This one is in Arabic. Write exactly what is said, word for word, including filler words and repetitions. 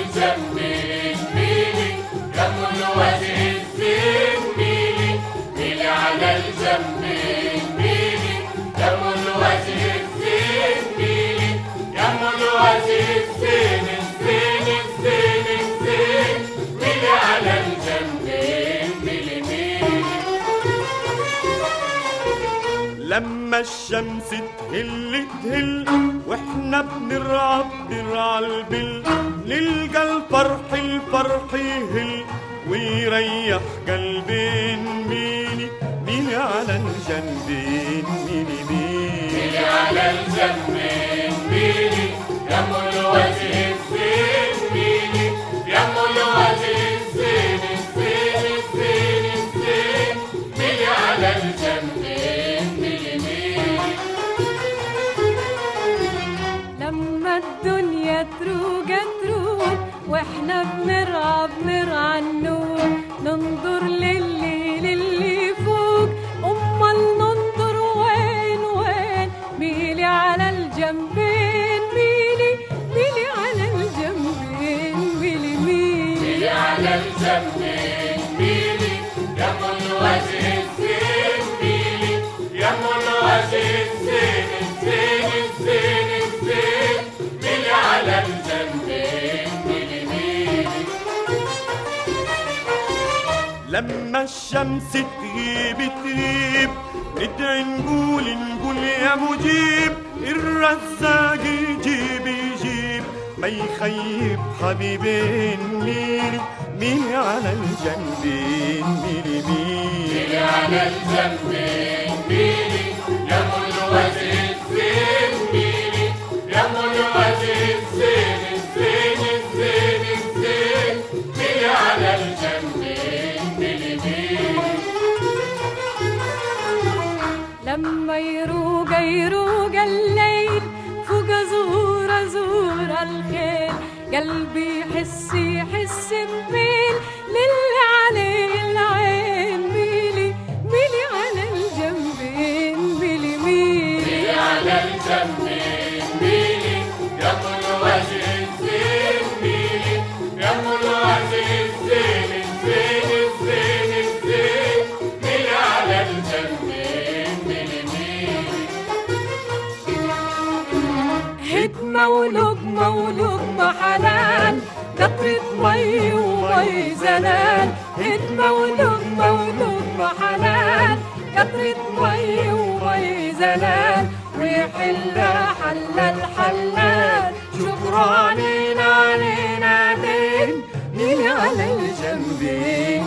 الجنبين ميلي يا ام الوجه الزين ميلي ميلي على الجنبين ميلي يا ام الوجه الزين ميلي يا ام الوجه الزين الزين الزين الزين ميلي على الجنبين ميلي ميلي. لما الشمس تهل تهل واحنا بنرعى بنرعى البل نلقى الفرح الفرح يهل ويريح قلبين ميلي ميلي على الجنبين ميلي ميلي ميلي على الجنبين ميلي يا ام الوجه الزين ميلي يا ام الوجه الزين الزين الزين الزين ميلي على الجنبين ميلي ميلي. لما الدنيا تروق تروق واحنا بنرعى بنرعى النور ننظر للي للي فوق امال ننظر وين وين ميلي على الجنبين ميلي ميلي على الجنبين ميلي ميلي ميلي على الجنبين ميلي يا ام الوجه الزين ميلي يا ام الوجه الزين الزين الزين الزين ميلي على الجنبين ميلي ميلي. لما الشمس تغيب تغيب ندعي نقول نقول يا مجيب الرزاق يجيب يجيب ما يخيب حبيبين ميلي ميلي على الجنبين ميلي ميلي ميلي على الجنبين ميلي يا ام الوجه الزين ميلي يا ام الوجه الزين الزين الزين الزين ميلي على الجنبين ميلي ميلي. لما يروق يروق الليل فوق زهور زهور الخيل قلبي يحس يحس بميل للي عليه العين ميلي ميلي على الجنبين ميلي ميلي ميلي على الجنبين ميلي يا ام الوجه الزين ميلي يا ام الوجه الزين الزين الزين الزين ميلي على الجنبين ميلي ميلي. هدمة ولقمة ولقمة حنان قطرة مي ومي زنان هدمة ولقمة ولقمة حنان قطرة مي ومي زنان ويحلها حل الحلال شكرانين علينا دين ميلي على الجنبين